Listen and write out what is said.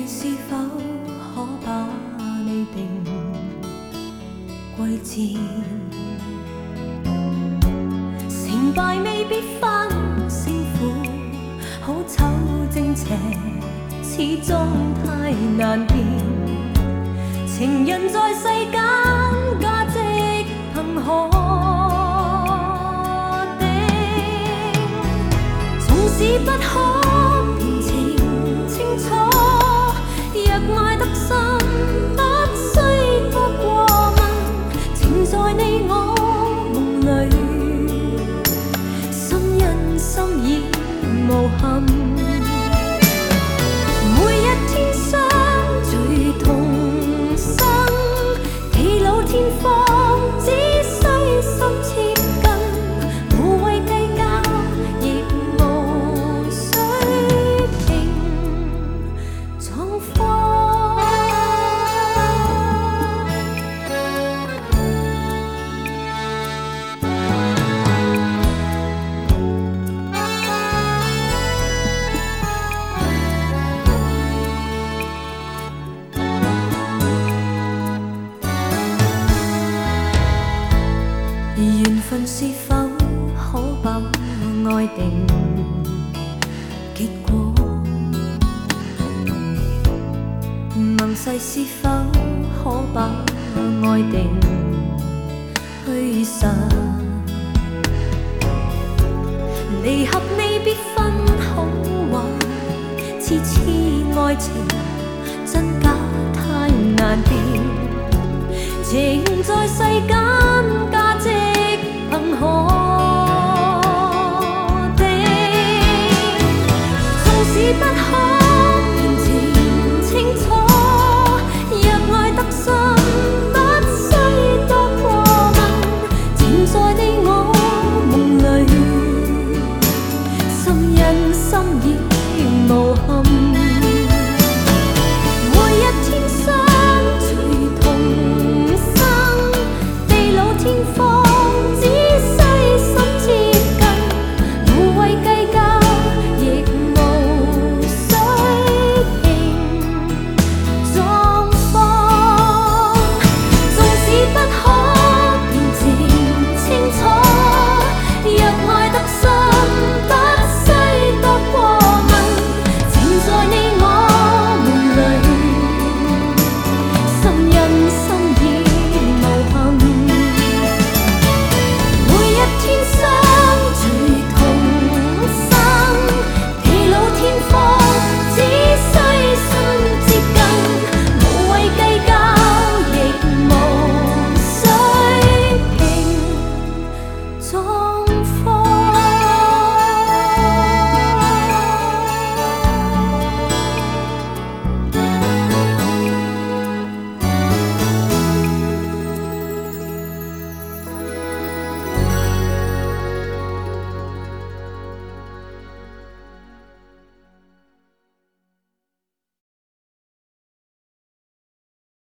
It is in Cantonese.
是否可把你定贵賤？成敗未必分勝負，好醜正邪始終太難辨。情人在世間價值憑可定，縱使不可辨情清楚，若愛得深，不需多過問，情在你我夢裏，心因心已無憾。每一天相聚同生，地老天荒，只需心接近，無謂計較，亦無需拼闖禍。緣分是否可把愛定結果？盟誓是否可把愛定虛實？離合未必分好壞，痴痴愛情真假太難辨，情在世間